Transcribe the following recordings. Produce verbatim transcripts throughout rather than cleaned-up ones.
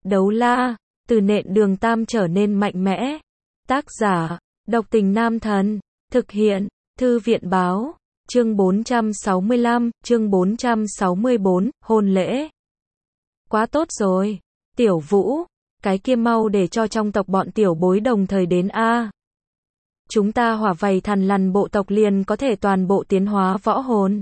Đấu la, từ nện đường tam trở nên mạnh mẽ. Tác giả, độc tình nam thần. Thực hiện, thư viện báo. Chương bốn trăm sáu mươi lăm, chương bốn trăm sáu mươi bốn, hôn lễ. Quá tốt rồi. Tiểu Vũ, cái kia mau để cho trong tộc bọn tiểu bối đồng thời đến a. Chúng ta hỏa vầy thằn lằn bộ tộc liền có thể toàn bộ tiến hóa võ hồn.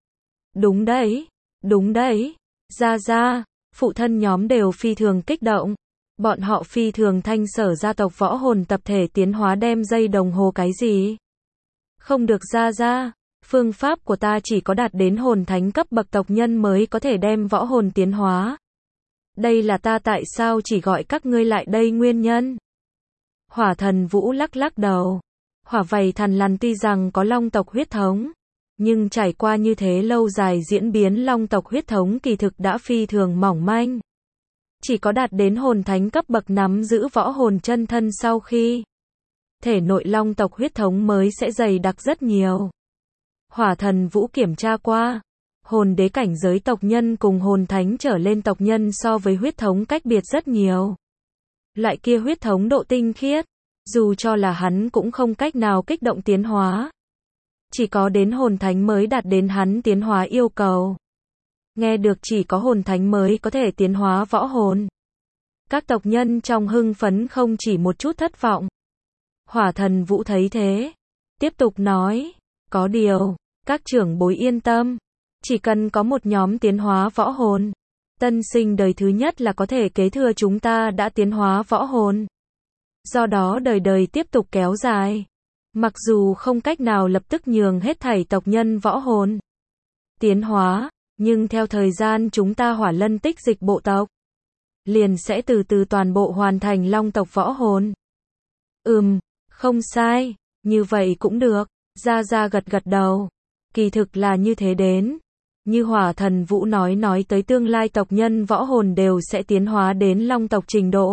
Đúng đấy, đúng đấy. Ra ra, phụ thân nhóm đều phi thường kích động. Bọn họ phi thường thanh sở gia tộc võ hồn tập thể tiến hóa đem dây đồng hồ cái gì? Không được ra ra. Phương pháp của ta chỉ có đạt đến hồn thánh cấp bậc tộc nhân mới có thể đem võ hồn tiến hóa. Đây là ta tại sao chỉ gọi các ngươi lại đây nguyên nhân. Hỏa thần Vũ lắc lắc đầu. Hỏa vầy thằn lằn tuy rằng có long tộc huyết thống, nhưng trải qua như thế lâu dài diễn biến long tộc huyết thống kỳ thực đã phi thường mỏng manh. Chỉ có đạt đến hồn thánh cấp bậc nắm giữ võ hồn chân thân sau khi thể nội long tộc huyết thống mới sẽ dày đặc rất nhiều. Hỏa thần Vũ kiểm tra qua, hồn đế cảnh giới tộc nhân cùng hồn thánh trở lên tộc nhân so với huyết thống cách biệt rất nhiều. Loại kia huyết thống độ tinh khiết, dù cho là hắn cũng không cách nào kích động tiến hóa. Chỉ có đến hồn thánh mới đạt đến hắn tiến hóa yêu cầu. Nghe được chỉ có hồn thánh mới có thể tiến hóa võ hồn. Các tộc nhân trong hưng phấn không chỉ một chút thất vọng. Hỏa thần Vũ thấy thế, tiếp tục nói, có điều, các trưởng bối yên tâm, chỉ cần có một nhóm tiến hóa võ hồn, tân sinh đời thứ nhất là có thể kế thừa chúng ta đã tiến hóa võ hồn. Do đó đời đời tiếp tục kéo dài. Mặc dù không cách nào lập tức nhường hết thảy tộc nhân võ hồn tiến hóa, nhưng theo thời gian chúng ta hỏa lân tích dịch bộ tộc, liền sẽ từ từ toàn bộ hoàn thành long tộc võ hồn. Ừm, không sai, như vậy cũng được. Gia Gia gật gật đầu. Kỳ thực là như thế đến. Như hỏa thần Vũ nói nói tới tương lai tộc nhân võ hồn đều sẽ tiến hóa đến long tộc trình độ.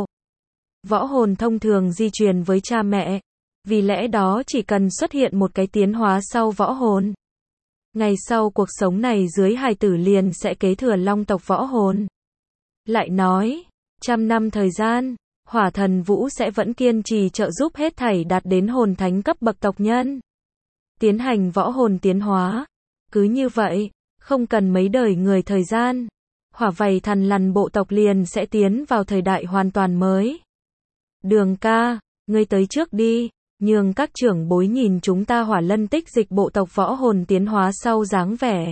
Võ hồn thông thường di truyền với cha mẹ. Vì lẽ đó chỉ cần xuất hiện một cái tiến hóa sau võ hồn. Ngày sau cuộc sống này dưới hài tử liền sẽ kế thừa long tộc võ hồn. Lại nói, trăm năm thời gian, hỏa thần Vũ sẽ vẫn kiên trì trợ giúp hết thảy đạt đến hồn thánh cấp bậc tộc nhân. Tiến hành võ hồn tiến hóa. Cứ như vậy, không cần mấy đời người thời gian, hỏa vầy thằn lằn bộ tộc liền sẽ tiến vào thời đại hoàn toàn mới. Đường ca, ngươi tới trước đi, nhường các trưởng bối nhìn chúng ta hỏa lân tích dịch bộ tộc võ hồn tiến hóa sau dáng vẻ.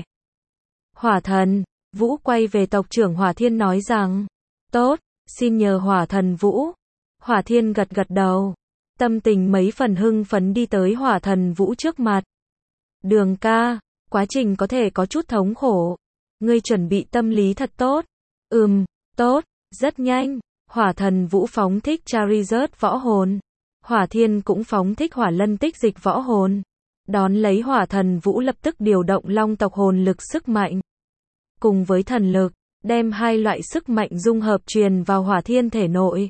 Hỏa thần Vũ quay về tộc trưởng Hỏa Thiên nói rằng, tốt, xin nhờ hỏa thần Vũ. Hỏa Thiên gật gật đầu. Tâm tình mấy phần hưng phấn đi tới hỏa thần Vũ trước mặt. Đường ca, quá trình có thể có chút thống khổ. Ngươi chuẩn bị tâm lý thật tốt. Ừm, tốt, rất nhanh. Hỏa thần Vũ phóng thích Charizard võ hồn. Hỏa Thiên cũng phóng thích hỏa lân tích dịch võ hồn. Đón lấy hỏa thần Vũ lập tức điều động long tộc hồn lực sức mạnh. Cùng với thần lực, đem hai loại sức mạnh dung hợp truyền vào Hỏa Thiên thể nội.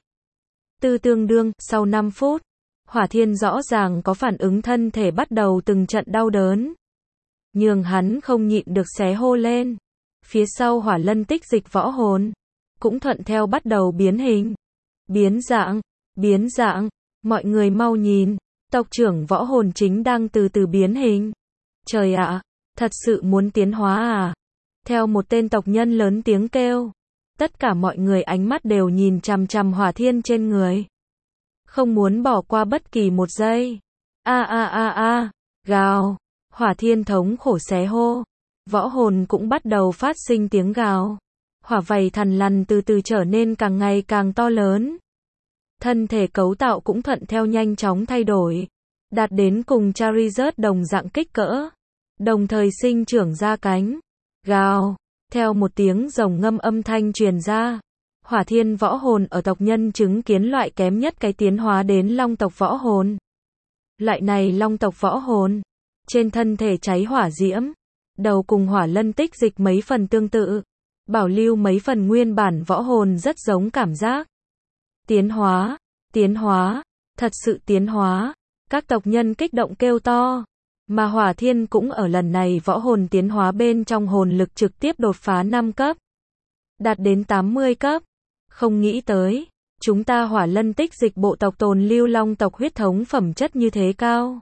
Tư tương đương, sau năm phút. Hỏa Thiên rõ ràng có phản ứng thân thể bắt đầu từng trận đau đớn. Nhưng hắn không nhịn được xé hô lên. Phía sau hỏa lân tích dịch võ hồn cũng thuận theo bắt đầu biến hình. Biến dạng, biến dạng, mọi người mau nhìn, tộc trưởng võ hồn chính đang từ từ biến hình. Trời ạ, thật sự muốn tiến hóa à? Theo một tên tộc nhân lớn tiếng kêu. Tất cả mọi người ánh mắt đều nhìn chằm chằm Hỏa Thiên trên người. Không muốn bỏ qua bất kỳ một giây. A a a a, gào. Hỏa Thiên thống khổ xé hô. Võ hồn cũng bắt đầu phát sinh tiếng gào. Hỏa vầy thằn lằn từ từ trở nên càng ngày càng to lớn. Thân thể cấu tạo cũng thuận theo nhanh chóng thay đổi. Đạt đến cùng Charizard đồng dạng kích cỡ. Đồng thời sinh trưởng ra cánh. Gào. Theo một tiếng rồng ngâm âm thanh truyền ra. Hỏa Thiên võ hồn ở tộc nhân chứng kiến loại kém nhất cái tiến hóa đến long tộc võ hồn. Loại này long tộc võ hồn. Trên thân thể cháy hỏa diễm. Đầu cùng hỏa lân tích dịch mấy phần tương tự. Bảo lưu mấy phần nguyên bản võ hồn rất giống cảm giác. Tiến hóa, tiến hóa, thật sự tiến hóa. Các tộc nhân kích động kêu to. Mà Hỏa Thiên cũng ở lần này võ hồn tiến hóa bên trong hồn lực trực tiếp đột phá năm cấp. Đạt đến tám mươi cấp. Không nghĩ tới, chúng ta Hỏa Lân tích dịch bộ tộc tồn lưu long tộc huyết thống phẩm chất như thế cao.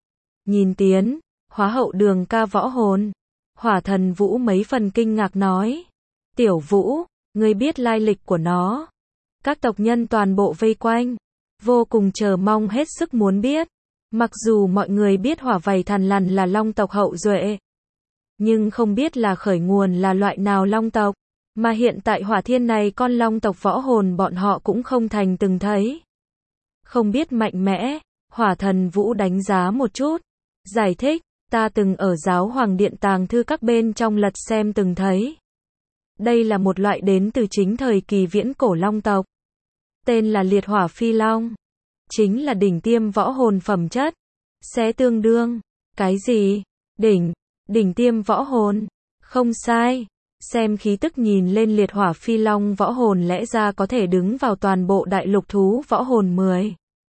Nhìn Tiến, hóa hậu Đường ca võ hồn. Hỏa Thần Vũ mấy phần kinh ngạc nói. Tiểu Vũ, ngươi biết lai lịch của nó. Các tộc nhân toàn bộ vây quanh, vô cùng chờ mong hết sức muốn biết. Mặc dù mọi người biết Hỏa Vảy Thằn Lằn là long tộc hậu duệ, nhưng không biết là khởi nguồn là loại nào long tộc, mà hiện tại Hỏa Thiên này con long tộc võ hồn bọn họ cũng không thành từng thấy. Không biết mạnh mẽ, Hỏa Thần Vũ đánh giá một chút, giải thích, ta từng ở Giáo Hoàng Điện tàng thư các bên trong lật xem từng thấy. Đây là một loại đến từ chính thời kỳ viễn cổ long tộc. Tên là Liệt Hỏa Phi Long. Chính là đỉnh tiêm võ hồn phẩm chất. Sẽ tương đương. Cái gì? Đỉnh. Đỉnh tiêm võ hồn. Không sai. Xem khí tức nhìn lên Liệt Hỏa Phi Long võ hồn lẽ ra có thể đứng vào toàn bộ đại lục thú võ hồn mười.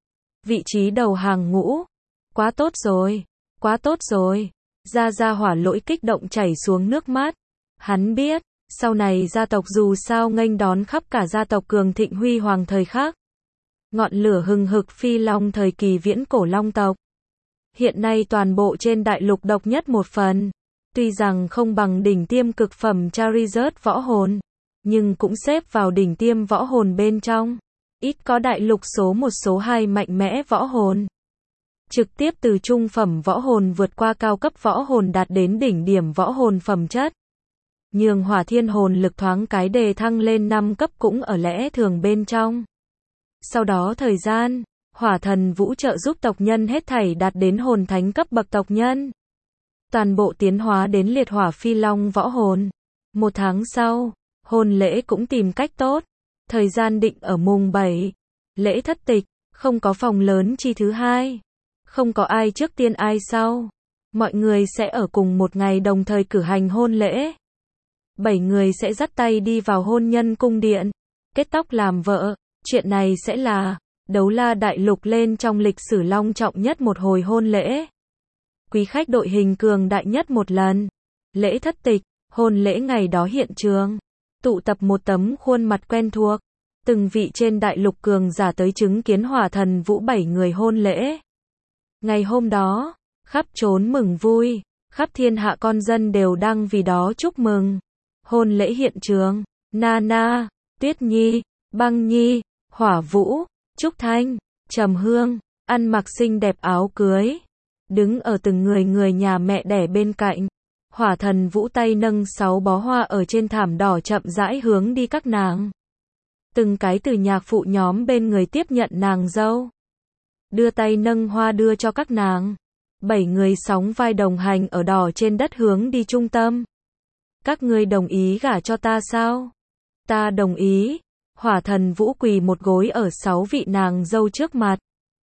Vị trí đầu hàng ngũ. Quá tốt rồi. Quá tốt rồi. Gia Gia Hỏa Lỗi kích động chảy xuống nước mắt. Hắn biết, sau này gia tộc dù sao nghênh đón khắp cả gia tộc cường thịnh huy hoàng thời khắc. Ngọn lửa hừng hực Phi Long thời kỳ viễn cổ long tộc. Hiện nay toàn bộ trên đại lục độc nhất một phần. Tuy rằng không bằng đỉnh tiêm cực phẩm Charizard võ hồn, nhưng cũng xếp vào đỉnh tiêm võ hồn bên trong. Ít có đại lục số một số hai mạnh mẽ võ hồn. Trực tiếp từ trung phẩm võ hồn vượt qua cao cấp võ hồn đạt đến đỉnh điểm võ hồn phẩm chất. Nhường Hỏa Thiên hồn lực thoáng cái đề thăng lên năm cấp cũng ở lẽ thường bên trong. Sau đó thời gian, Hỏa Thần Vũ trợ giúp tộc nhân hết thảy đạt đến hồn thánh cấp bậc tộc nhân. Toàn bộ tiến hóa đến Liệt Hỏa Phi Long võ hồn. Một tháng sau, hôn lễ cũng tìm cách tốt. Thời gian định ở mùng bảy. Lễ thất tịch, không có phòng lớn chi thứ hai. Không có ai trước tiên ai sau. Mọi người sẽ ở cùng một ngày đồng thời cử hành hôn lễ. Bảy người sẽ dắt tay đi vào hôn nhân cung điện, kết tóc làm vợ. Chuyện này sẽ là Đấu La đại lục lên trong lịch sử long trọng nhất một hồi hôn lễ. Quý khách đội hình cường đại nhất một lần. Lễ thất tịch, hôn lễ ngày đó hiện trường. Tụ tập một tấm khuôn mặt quen thuộc. Từng vị trên đại lục cường giả tới chứng kiến Hỏa Thần Vũ bảy người hôn lễ. Ngày hôm đó, khắp trốn mừng vui, khắp thiên hạ con dân đều đang vì đó chúc mừng. Hôn lễ hiện trường, Nana, Tuyết Nhi, Băng Nhi, Hỏa Vũ, Trúc Thanh, Trầm Hương, ăn mặc xinh đẹp áo cưới. Đứng ở từng người người nhà mẹ đẻ bên cạnh. Hỏa Thần Vũ tay nâng sáu bó hoa ở trên thảm đỏ chậm rãi hướng đi các nàng. Từng cái từ nhạc phụ nhóm bên người tiếp nhận nàng dâu. Đưa tay nâng hoa đưa cho các nàng. Bảy người sóng vai đồng hành ở đỏ trên đất hướng đi trung tâm. Các ngươi đồng ý gả cho ta sao? Ta đồng ý. Hỏa Thần Vũ quỳ một gối ở sáu vị nàng dâu trước mặt.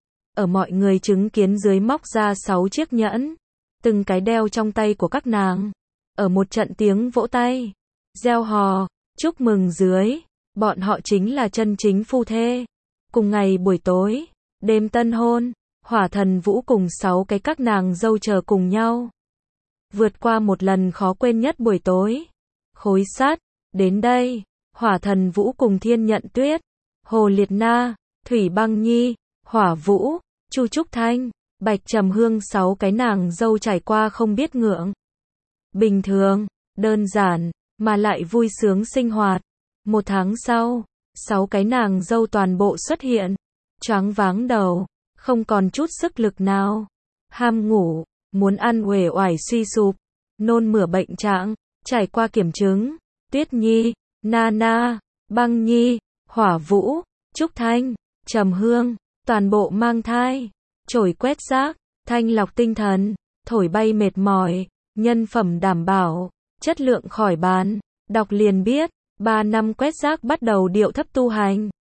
Ở mọi người chứng kiến dưới móc ra sáu chiếc nhẫn. Từng cái đeo trong tay của các nàng. Ở một trận tiếng vỗ tay, reo hò, chúc mừng dưới. Bọn họ chính là chân chính phu thê. Cùng ngày buổi tối, đêm tân hôn, Hỏa Thần Vũ cùng sáu cái các nàng dâu chờ cùng nhau. Vượt qua một lần khó quên nhất buổi tối. Khối sắt, đến đây, Hỏa Thần Vũ cùng Thiên Nhận Tuyết, Hồ Liệt Na, Thủy Băng Nhi, Hỏa Vũ, Chu Trúc Thanh, Bạch Trầm Hương sáu cái nàng dâu trải qua không biết ngượng. Bình thường, đơn giản, mà lại vui sướng sinh hoạt. Một tháng sau, sáu cái nàng dâu toàn bộ xuất hiện. Choáng váng đầu, không còn chút sức lực nào. Ham ngủ, muốn ăn uể oải suy sụp, nôn mửa bệnh trạng, trải qua kiểm chứng. Tuyết Nhi, Nana, Băng Nhi, Hỏa Vũ, Trúc Thanh, Trầm Hương, toàn bộ mang thai. Chổi quét rác, thanh lọc tinh thần, thổi bay mệt mỏi, nhân phẩm đảm bảo, chất lượng khỏi bàn. Đọc liền biết, ba năm quét rác bắt đầu điệu thấp tu hành.